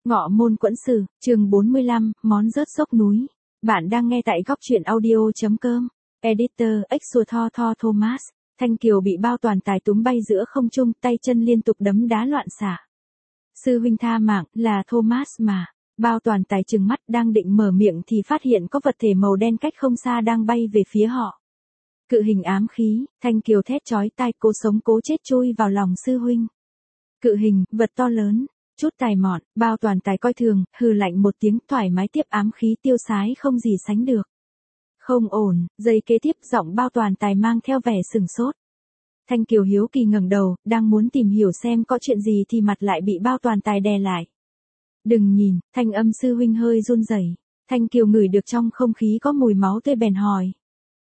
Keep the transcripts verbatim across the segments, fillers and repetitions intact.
Ngọ môn quẫn sử, chương bốn mươi lăm, món rớt dốc núi. Bạn đang nghe tại góc truyện audio.com. Editor Exotho Tho Thomas. Thanh Kiều bị Bao Toàn Tài túm bay giữa không trung, tay chân liên tục đấm đá loạn xạ. Sư huynh tha mạng, là Thomas mà. Bao Toàn Tài trừng mắt đang định mở miệng thì phát hiện có vật thể màu đen cách không xa đang bay về phía họ. Cự hình ám khí, Thanh Kiều thét chói tai, cố sống cố chết chui vào lòng sư huynh. Cự hình, vật to lớn. Chút tài mọn, Bao Toàn Tài coi thường, hừ lạnh một tiếng, thoải mái tiếp ám khí tiêu sái không gì sánh được. Không ổn, giây kế tiếp giọng Bao Toàn Tài mang theo vẻ sừng sốt. Thanh Kiều hiếu kỳ ngẩng đầu, đang muốn tìm hiểu xem có chuyện gì thì mặt lại bị Bao Toàn Tài đè lại. Đừng nhìn, thanh âm sư huynh hơi run rẩy. Thanh Kiều ngửi được trong không khí có mùi máu tươi bèn hỏi.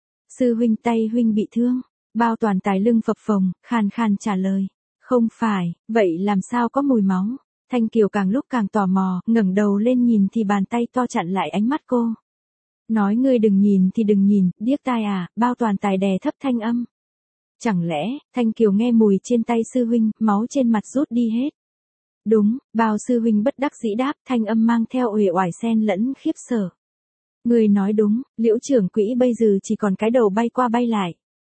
Sư huynh, tay huynh bị thương. Bao Toàn Tài lưng phập phồng, khàn khàn trả lời. Không phải, vậy làm sao có mùi máu? Thanh Kiều càng lúc càng tò mò, ngẩng đầu lên nhìn thì bàn tay to chặn lại ánh mắt cô. Nói ngươi đừng nhìn thì đừng nhìn, điếc tai à, Bao Toàn Tài đè thấp thanh âm. Chẳng lẽ, Thanh Kiều nghe mùi trên tay sư huynh, máu trên mặt rút đi hết. Đúng, Bao sư huynh bất đắc dĩ đáp, thanh âm mang theo uể oải xen lẫn khiếp sợ. Ngươi nói đúng, Liễu trưởng quỹ bây giờ chỉ còn cái đầu bay qua bay lại.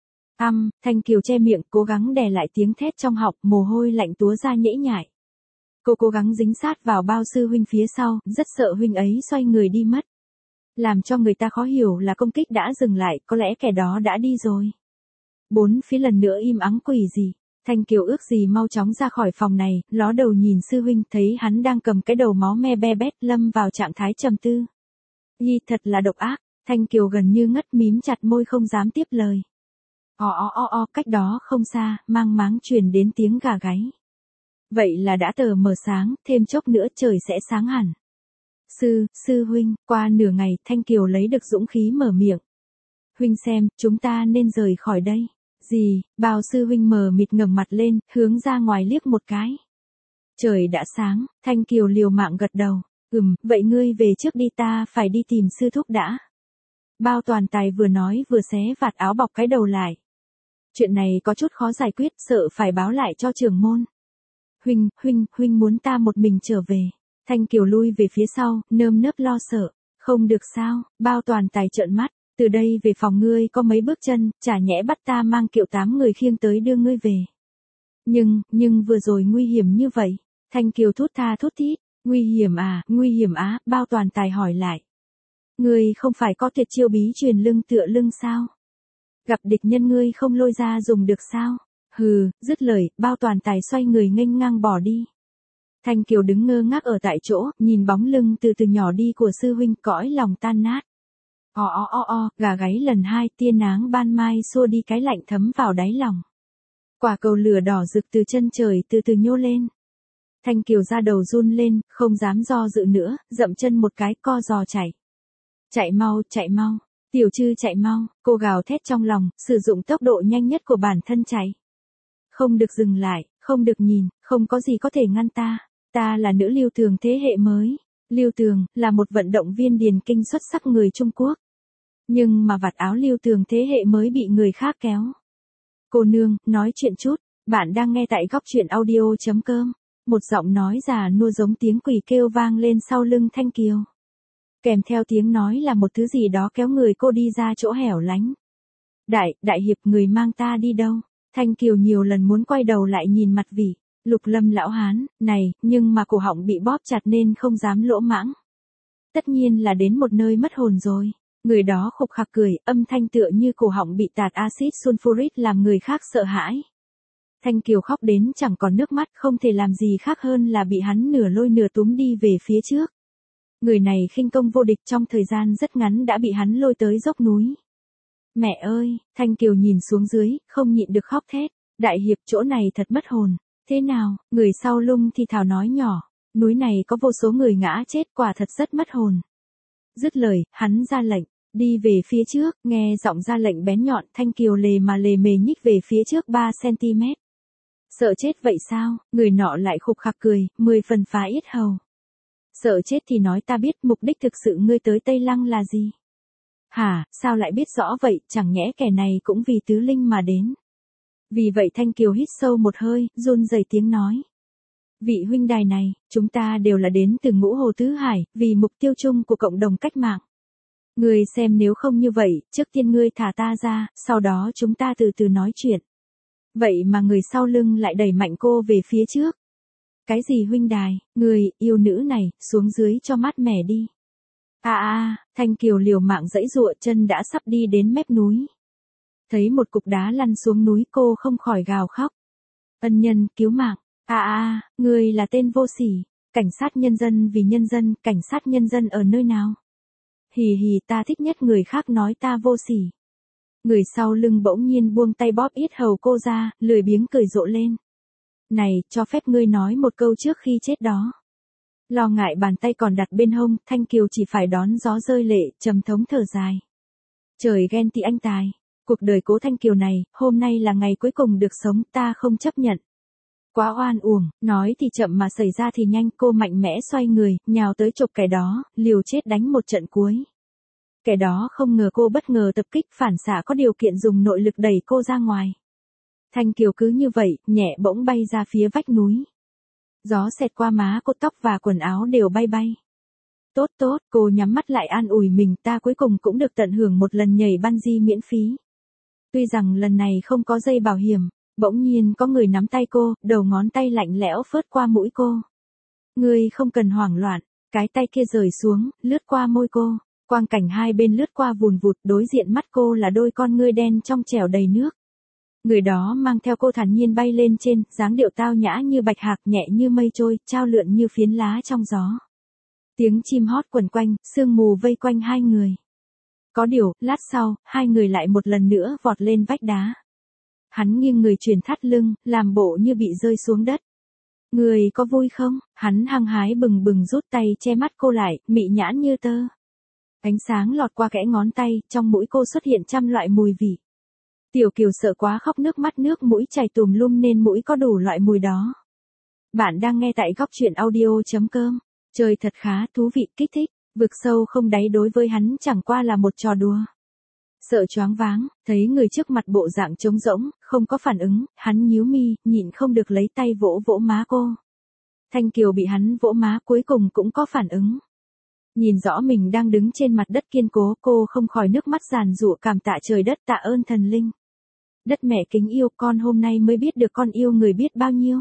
Âm, Thanh Kiều che miệng, cố gắng đè lại tiếng thét trong họng, mồ hôi lạnh túa ra nhễ nhại. Cô cố gắng dính sát vào Bao sư huynh phía sau, rất sợ huynh ấy xoay người đi mất. Làm cho người ta khó hiểu là công kích đã dừng lại, có lẽ kẻ đó đã đi rồi. Bốn phía lần nữa im ắng quỷ gì. Thanh Kiều ước gì mau chóng ra khỏi phòng này, ló đầu nhìn sư huynh, thấy hắn đang cầm cái đầu máu me be bét, lâm vào trạng thái trầm tư. Nhi thật là độc ác. Thanh Kiều gần như ngất, mím chặt môi không dám tiếp lời. O o o o, cách đó không xa, mang máng truyền đến tiếng gà gáy. Vậy là đã tờ mờ sáng, thêm chốc nữa trời sẽ sáng hẳn. Sư, sư huynh, qua nửa ngày, Thanh Kiều lấy được dũng khí mở miệng. Huynh xem, chúng ta nên rời khỏi đây. Gì, Bao sư huynh mờ mịt ngẩng mặt lên, hướng ra ngoài liếc một cái. Trời đã sáng, Thanh Kiều liều mạng gật đầu. Ừm, vậy ngươi về trước đi, ta phải đi tìm sư thúc đã. Bao Toàn Tài vừa nói vừa xé vạt áo bọc cái đầu lại. Chuyện này có chút khó giải quyết, sợ phải báo lại cho trưởng môn. Huynh, huynh, huynh muốn ta một mình trở về. Thanh Kiều lui về phía sau, nơm nớp lo sợ. Không được sao, Bao Toàn Tài trợn mắt. Từ đây về phòng ngươi có mấy bước chân, chả nhẽ bắt ta mang kiệu tám người khiêng tới đưa ngươi về. Nhưng, nhưng vừa rồi nguy hiểm như vậy. Thanh Kiều thút tha thút thít. Nguy hiểm à, nguy hiểm á, Bao Toàn Tài hỏi lại. Ngươi không phải có tuyệt chiêu bí truyền lưng tựa lưng sao? Gặp địch nhân ngươi không lôi ra dùng được sao? Hừ, dứt lời, Bao Toàn Tài xoay người nghênh ngang bỏ đi. Thanh Kiều đứng ngơ ngác ở tại chỗ, nhìn bóng lưng từ từ nhỏ đi của sư huynh, cõi lòng tan nát. O o o o, gà gáy lần hai, tia nắng ban mai xua đi cái lạnh thấm vào đáy lòng. Quả cầu lửa đỏ rực từ chân trời từ từ nhô lên. Thanh Kiều ra đầu run lên, không dám do dự nữa, dậm chân một cái, co giò chạy. Chạy mau, chạy mau, tiểu trư chạy mau, cô gào thét trong lòng, sử dụng tốc độ nhanh nhất của bản thân chạy. Không được dừng lại, không được nhìn, không có gì có thể ngăn ta. Ta là nữ Lưu Tường thế hệ mới. Lưu Tường là một vận động viên điền kinh xuất sắc người Trung Quốc. Nhưng mà vạt áo Lưu Tường thế hệ mới bị người khác kéo. Cô nương, nói chuyện chút, bạn đang nghe tại góc truyện audio.com. Một giọng nói già nua giống tiếng quỷ kêu vang lên sau lưng Thanh Kiều. Kèm theo tiếng nói là một thứ gì đó kéo người cô đi ra chỗ hẻo lánh. Đại, đại hiệp, người mang ta đi đâu? Thanh Kiều nhiều lần muốn quay đầu lại nhìn mặt vị Lục Lâm lão hán, này, nhưng mà cổ họng bị bóp chặt nên không dám lỗ mãng. Tất nhiên là đến một nơi mất hồn rồi. Người đó khục khặc cười, âm thanh tựa như cổ họng bị tạt axit sulfuric làm người khác sợ hãi. Thanh Kiều khóc đến chẳng còn nước mắt, không thể làm gì khác hơn là bị hắn nửa lôi nửa túm đi về phía trước. Người này khinh công vô địch, trong thời gian rất ngắn đã bị hắn lôi tới dốc núi. Mẹ ơi, Thanh Kiều nhìn xuống dưới, không nhịn được khóc thét. Đại hiệp, chỗ này thật mất hồn. Thế nào, người sau lưng thì thào nói nhỏ. Núi này có vô số người ngã chết, quả thật rất mất hồn. Dứt lời, hắn ra lệnh. Đi về phía trước, nghe giọng ra lệnh bén nhọn, Thanh Kiều lề mà lề mề nhích về phía trước ba xăng-ti-mét. Sợ chết vậy sao? Người nọ lại khục khặc cười, mười phần phá yết hầu. Sợ chết thì nói ta biết, mục đích thực sự ngươi tới Tây Lăng là gì? Hả, sao lại biết rõ vậy, chẳng nhẽ kẻ này cũng vì tứ linh mà đến. Vì vậy Thanh Kiều hít sâu một hơi, run rẩy tiếng nói. Vị huynh đài này, chúng ta đều là đến từ Ngũ Hồ Tứ Hải, vì mục tiêu chung của cộng đồng cách mạng. Ngươi xem nếu không như vậy, trước tiên ngươi thả ta ra, sau đó chúng ta từ từ nói chuyện. Vậy mà người sau lưng lại đẩy mạnh cô về phía trước. Cái gì huynh đài, người, yêu nữ này, xuống dưới cho mát mẻ đi. À à, Thanh Kiều liều mạng giãy giụa, chân đã sắp đi đến mép núi. Thấy một cục đá lăn xuống núi, cô không khỏi gào khóc. Ân nhân, cứu mạng. À à, người là tên vô sỉ. Cảnh sát nhân dân vì nhân dân, cảnh sát nhân dân ở nơi nào? Hì hì, ta thích nhất người khác nói ta vô sỉ. Người sau lưng bỗng nhiên buông tay bóp yết hầu cô ra, lười biếng cười rộ lên. Này, cho phép ngươi nói một câu trước khi chết đó. Lo ngại bàn tay còn đặt bên hông, Thanh Kiều chỉ phải đón gió rơi lệ, trầm thống thở dài. Trời ghen tị anh tài. Cuộc đời Cố Thanh Kiều này, hôm nay là ngày cuối cùng được sống, ta không chấp nhận. Quá oan uổng, nói thì chậm mà xảy ra thì nhanh, cô mạnh mẽ xoay người, nhào tới chộp kẻ đó, liều chết đánh một trận cuối. Kẻ đó không ngờ cô bất ngờ tập kích, phản xạ có điều kiện dùng nội lực đẩy cô ra ngoài. Thanh Kiều cứ như vậy, nhẹ bỗng bay ra phía vách núi. Gió xẹt qua má cô, tóc và quần áo đều bay bay. Tốt tốt, cô nhắm mắt lại an ủi mình, ta cuối cùng cũng được tận hưởng một lần nhảy bungee miễn phí. Tuy rằng lần này không có dây bảo hiểm, bỗng nhiên có người nắm tay cô, đầu ngón tay lạnh lẽo phớt qua mũi cô. Ngươi không cần hoảng loạn, cái tay kia rời xuống, lướt qua môi cô. Quang cảnh hai bên lướt qua vùn vụt, đối diện mắt cô là đôi con ngươi đen trong trẻo đầy nước. Người đó mang theo cô thản nhiên bay lên trên, dáng điệu tao nhã như bạch hạc, nhẹ như mây trôi, trao lượn như phiến lá trong gió. Tiếng chim hót quần quanh, sương mù vây quanh hai người. Có điều, lát sau, hai người lại một lần nữa vọt lên vách đá. Hắn nghiêng người truyền thắt lưng, làm bộ như bị rơi xuống đất. Người có vui không? Hắn hăng hái bừng bừng rút tay che mắt cô lại, mị nhãn như tơ. Ánh sáng lọt qua kẽ ngón tay, trong mũi cô xuất hiện trăm loại mùi vị. Tiểu Kiều sợ quá khóc nước mắt nước mũi chảy tùm lum nên mũi có đủ loại mùi đó. Bạn đang nghe tại góc truyện audio chấm com. Chơi thật khá thú vị, kích thích, vực sâu không đáy đối với hắn chẳng qua là một trò đùa. Sợ choáng váng, thấy người trước mặt bộ dạng trống rỗng, không có phản ứng, hắn nhíu mi, nhịn không được lấy tay vỗ vỗ má cô. Thanh Kiều bị hắn vỗ má cuối cùng cũng có phản ứng. Nhìn rõ mình đang đứng trên mặt đất kiên cố, cô không khỏi nước mắt giàn giụa cảm tạ trời đất, tạ ơn thần linh. Đất mẹ kính yêu, con hôm nay mới biết được con yêu người biết bao nhiêu.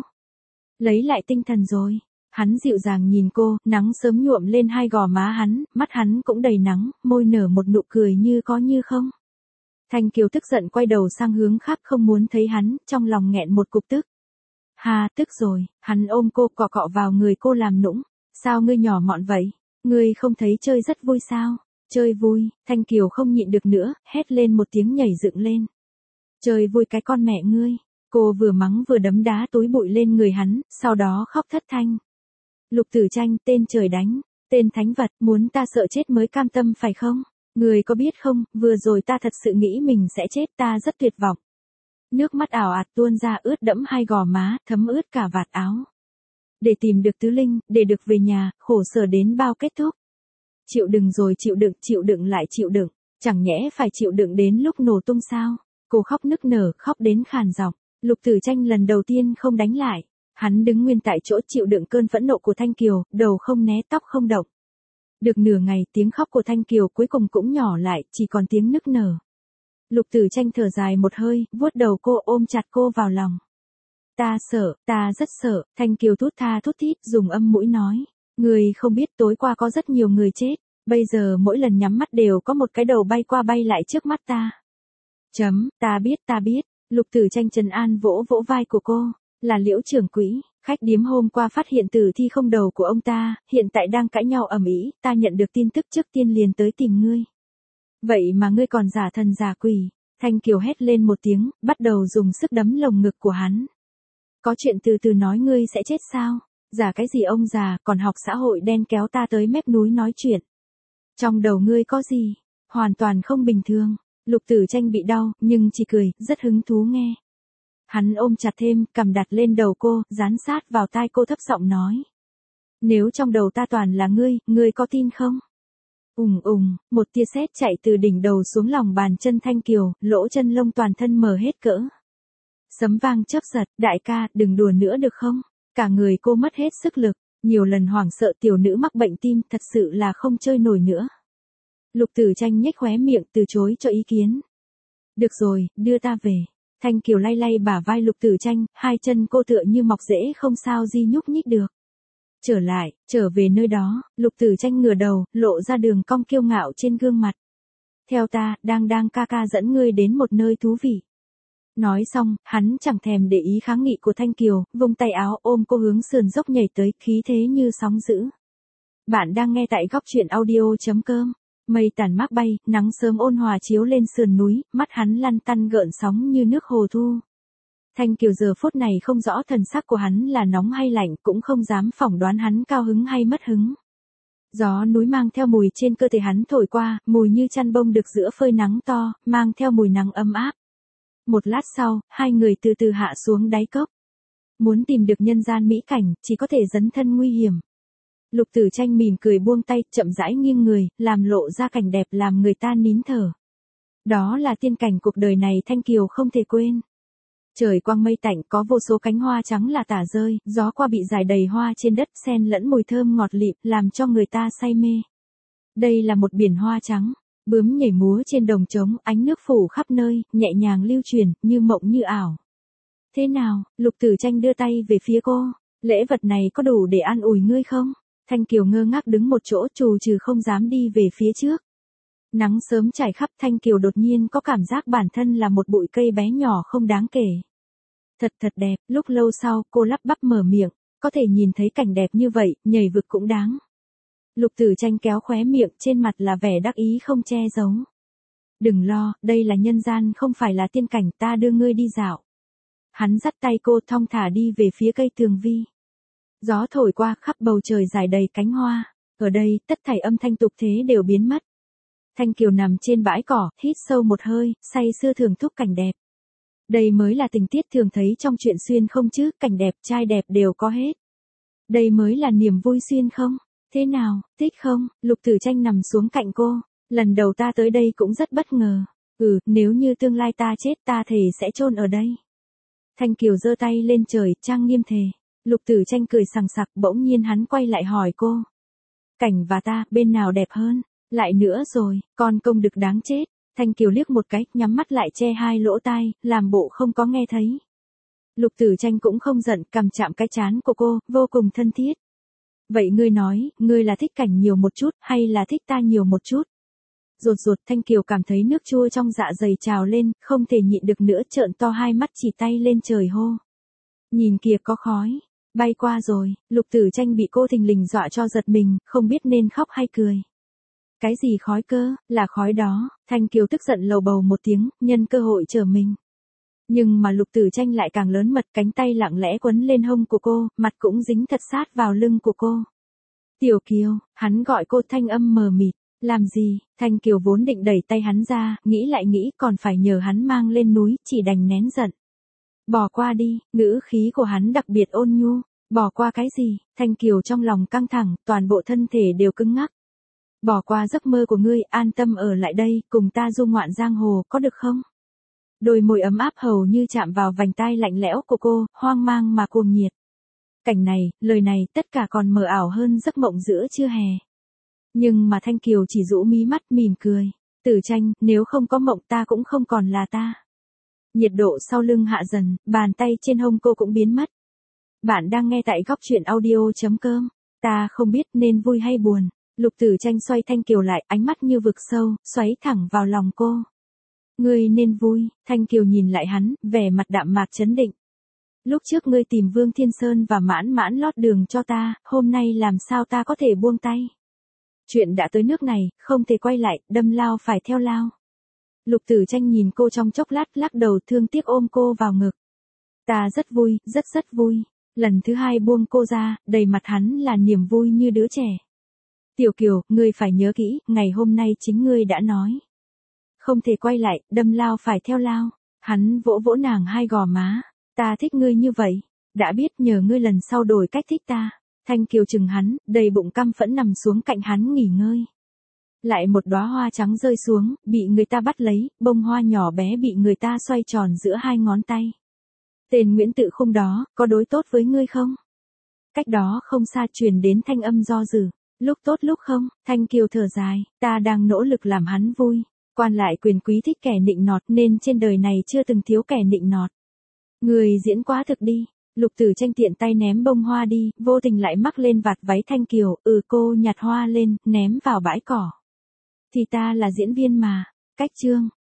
Lấy lại tinh thần rồi. Hắn dịu dàng nhìn cô, nắng sớm nhuộm lên hai gò má hắn, mắt hắn cũng đầy nắng, môi nở một nụ cười như có như không. Thanh Kiều tức giận quay đầu sang hướng khác không muốn thấy hắn, trong lòng nghẹn một cục tức. Hà, tức rồi, hắn ôm cô cọ cọ vào người cô làm nũng. Sao ngươi nhỏ mọn vậy? Ngươi không thấy chơi rất vui sao? Chơi vui, Thanh Kiều không nhịn được nữa, hét lên một tiếng nhảy dựng lên. Chơi vui cái con mẹ ngươi. Cô vừa mắng vừa đấm đá túi bụi lên người hắn, sau đó khóc thất thanh. Lục Tử Tranh, tên trời đánh, tên thánh vật, muốn ta sợ chết mới cam tâm phải không? Người có biết không, vừa rồi ta thật sự nghĩ mình sẽ chết, ta rất tuyệt vọng. Nước mắt ảo ạt tuôn ra ướt đẫm hai gò má, thấm ướt cả vạt áo. Để tìm được tứ linh, để được về nhà, khổ sở đến bao kết thúc. Chịu đựng rồi chịu đựng, chịu đựng lại chịu đựng, chẳng nhẽ phải chịu đựng đến lúc nổ tung sao? Cô khóc nức nở, khóc đến khàn giọng. Lục Tử Tranh lần đầu tiên không đánh lại. Hắn đứng nguyên tại chỗ chịu đựng cơn phẫn nộ của Thanh Kiều, đầu không né tóc không động. Được nửa ngày, tiếng khóc của Thanh Kiều cuối cùng cũng nhỏ lại, chỉ còn tiếng nức nở. Lục Tử Tranh thở dài một hơi, vuốt đầu cô, ôm chặt cô vào lòng. Ta sợ, ta rất sợ, Thanh Kiều thút tha thút thít dùng âm mũi nói. Người không biết tối qua có rất nhiều người chết, bây giờ mỗi lần nhắm mắt đều có một cái đầu bay qua bay lại trước mắt ta. Chấm, ta biết ta biết, Lục Tử Tranh trấn an vỗ vỗ vai của cô. Là Liễu trưởng quỹ, khách điếm hôm qua phát hiện tử thi không đầu của ông ta, hiện tại đang cãi nhau ầm ĩ, ta nhận được tin tức trước tiên liền tới tìm ngươi. Vậy mà ngươi còn giả thần giả quỷ, Thanh Kiều hét lên một tiếng, bắt đầu dùng sức đấm lồng ngực của hắn. Có chuyện từ từ nói, ngươi sẽ chết sao? Giả cái gì ông già, còn học xã hội đen kéo ta tới mép núi nói chuyện. Trong đầu ngươi có gì? Hoàn toàn không bình thường. Lục Tử Tranh bị đau, nhưng chỉ cười, rất hứng thú nghe. Hắn ôm chặt thêm, cầm đặt lên đầu cô, dán sát vào tai cô thấp giọng nói. Nếu trong đầu ta toàn là ngươi, ngươi có tin không? Ùng ùng, một tia sét chạy từ đỉnh đầu xuống lòng bàn chân Thanh Kiều, lỗ chân lông toàn thân mở hết cỡ. Sấm vang chớp giật, đại ca, đừng đùa nữa được không? Cả người cô mất hết sức lực, nhiều lần hoảng sợ tiểu nữ mắc bệnh tim, thật sự là không chơi nổi nữa. Lục Tử Tranh nhếch khóe miệng từ chối cho ý kiến. Được rồi, đưa ta về. Thanh Kiều lay lay bả vai Lục Tử Tranh, hai chân cô tựa như mọc rễ không sao di nhúc nhích được. Trở lại, trở về nơi đó, Lục Tử Tranh ngửa đầu, lộ ra đường cong kiêu ngạo trên gương mặt. Theo ta, đang đang ca ca dẫn ngươi đến một nơi thú vị. Nói xong, hắn chẳng thèm để ý kháng nghị của Thanh Kiều, vung tay áo ôm cô hướng sườn dốc nhảy tới, khí thế như sóng dữ. Bạn đang nghe tại góc truyện audio.com. Mây tàn mác bay, nắng sớm ôn hòa chiếu lên sườn núi, mắt hắn lăn tăn gợn sóng như nước hồ thu. Thanh Kiều giờ phút này không rõ thần sắc của hắn là nóng hay lạnh, cũng không dám phỏng đoán hắn cao hứng hay mất hứng. Gió núi mang theo mùi trên cơ thể hắn thổi qua, mùi như chăn bông được giữa phơi nắng to, mang theo mùi nắng ấm áp. Một lát sau, hai người từ từ hạ xuống đáy cốc. Muốn tìm được nhân gian mỹ cảnh, chỉ có thể dấn thân nguy hiểm. Lục Tử Tranh mỉm cười buông tay, chậm rãi nghiêng người, làm lộ ra cảnh đẹp làm người ta nín thở. Đó là tiên cảnh cuộc đời này Thanh Kiều không thể quên. Trời quang mây tạnh, có vô số cánh hoa trắng là tả rơi, gió qua bị rải đầy hoa trên đất, xen lẫn mùi thơm ngọt lịm, làm cho người ta say mê. Đây là một biển hoa trắng, bướm nhảy múa trên đồng trống, ánh nước phủ khắp nơi, nhẹ nhàng lưu truyền, như mộng như ảo. Thế nào? Lục Tử Tranh đưa tay về phía cô, lễ vật này có đủ để an ủi ngươi không? Thanh Kiều ngơ ngác đứng một chỗ, trù trừ không dám đi về phía trước. Nắng sớm trải khắp, Thanh Kiều đột nhiên có cảm giác bản thân là một bụi cây bé nhỏ không đáng kể. Thật thật đẹp, lúc lâu sau, cô lắp bắp mở miệng, có thể nhìn thấy cảnh đẹp như vậy, nhảy vực cũng đáng. Lục Tử Tranh kéo khóe miệng, trên mặt là vẻ đắc ý không che giấu. Đừng lo, đây là nhân gian không phải là tiên cảnh, ta đưa ngươi đi dạo. Hắn dắt tay cô thong thả đi về phía cây tường vi. Gió thổi qua, khắp bầu trời rải đầy cánh hoa, ở đây, tất thảy âm thanh tục thế đều biến mất. Thanh Kiều nằm trên bãi cỏ, hít sâu một hơi, say sưa thưởng thức cảnh đẹp. Đây mới là tình tiết thường thấy trong chuyện xuyên không chứ, cảnh đẹp, trai đẹp đều có hết. Đây mới là niềm vui xuyên không? Thế nào, thích không? Lục Tử Tranh nằm xuống cạnh cô, lần đầu ta tới đây cũng rất bất ngờ. Ừ, nếu như tương lai ta chết ta thề sẽ chôn ở đây. Thanh Kiều giơ tay lên trời, trang nghiêm thề. Lục Tử Tranh cười sằng sặc, bỗng nhiên hắn quay lại hỏi cô. Cảnh và ta, bên nào đẹp hơn? Lại nữa rồi, con công đực đáng chết. Thanh Kiều liếc một cái, nhắm mắt lại che hai lỗ tai, làm bộ không có nghe thấy. Lục Tử Tranh cũng không giận, cầm chạm cái trán của cô, vô cùng thân thiết. Vậy ngươi nói, ngươi là thích cảnh nhiều một chút, hay là thích ta nhiều một chút? Rột rột, Thanh Kiều cảm thấy nước chua trong dạ dày trào lên, không thể nhịn được nữa, trợn to hai mắt chỉ tay lên trời hô. Nhìn kìa có khói, bay qua rồi. Lục Tử Tranh bị cô thình lình dọa cho giật mình, không biết nên khóc hay cười. Cái gì khói cơ, là khói đó. Thanh Kiều tức giận lầu bầu một tiếng, nhân cơ hội trở mình. Nhưng mà Lục Tử Tranh lại càng lớn mật, cánh tay lặng lẽ quấn lên hông của cô, mặt cũng dính thật sát vào lưng của cô. Tiểu Kiều, hắn gọi cô, thanh âm mờ mịt. Làm gì? Thanh Kiều vốn định đẩy tay hắn ra, nghĩ lại nghĩ còn phải nhờ hắn mang lên núi, chỉ đành nén giận. Bỏ qua đi, ngữ khí của hắn đặc biệt ôn nhu. Bỏ qua cái gì? Thanh Kiều trong lòng căng thẳng, toàn bộ thân thể đều cứng ngắc. Bỏ qua giấc mơ của ngươi, an tâm ở lại đây, cùng ta du ngoạn giang hồ, có được không? Đôi môi ấm áp hầu như chạm vào vành tai lạnh lẽo của cô, hoang mang mà cuồng nhiệt. Cảnh này, lời này, tất cả còn mờ ảo hơn giấc mộng giữa trưa hè. Nhưng mà Thanh Kiều chỉ rũ mí mắt mỉm cười. Tử Tranh, nếu không có mộng ta cũng không còn là ta. Nhiệt độ sau lưng hạ dần, bàn tay trên hông cô cũng biến mất. Bạn đang nghe tại góc truyện audio.com. Ta không biết nên vui hay buồn. Lục Tử Tranh xoay Thanh Kiều lại, ánh mắt như vực sâu, xoáy thẳng vào lòng cô. Ngươi nên vui. Thanh Kiều nhìn lại hắn, vẻ mặt đạm mạc chấn định. Lúc trước ngươi tìm Vương Thiên Sơn và mãn mãn lót đường cho ta, hôm nay làm sao ta có thể buông tay. Chuyện đã tới nước này, không thể quay lại, đâm lao phải theo lao. Lục Tử Tranh nhìn cô trong chốc lát, lắc đầu thương tiếc ôm cô vào ngực. Ta rất vui, rất rất vui. Lần thứ hai buông cô ra, đầy mặt hắn là niềm vui như đứa trẻ. Tiểu Kiều, ngươi phải nhớ kỹ, ngày hôm nay chính ngươi đã nói. Không thể quay lại, đâm lao phải theo lao. Hắn vỗ vỗ nàng hai gò má. Ta thích ngươi như vậy. Đã biết nhờ ngươi lần sau đổi cách thích ta. Thanh Kiều chừng hắn, đầy bụng căm phẫn nằm xuống cạnh hắn nghỉ ngơi. Lại một đóa hoa trắng rơi xuống, bị người ta bắt lấy, bông hoa nhỏ bé bị người ta xoay tròn giữa hai ngón tay. Tên Nguyễn Tự Khung đó, có đối tốt với ngươi không? Cách đó không xa truyền đến thanh âm do dự. Lúc tốt lúc không, Thanh Kiều thở dài, ta đang nỗ lực làm hắn vui. Quan lại quyền quý thích kẻ nịnh nọt nên trên đời này chưa từng thiếu kẻ nịnh nọt. Người diễn quá thực đi. Lục Tử Tranh tiện tay ném bông hoa đi, vô tình lại mắc lên vạt váy Thanh Kiều, ừ cô nhặt hoa lên, ném vào bãi cỏ. Thì ta là diễn viên mà. Cách chương.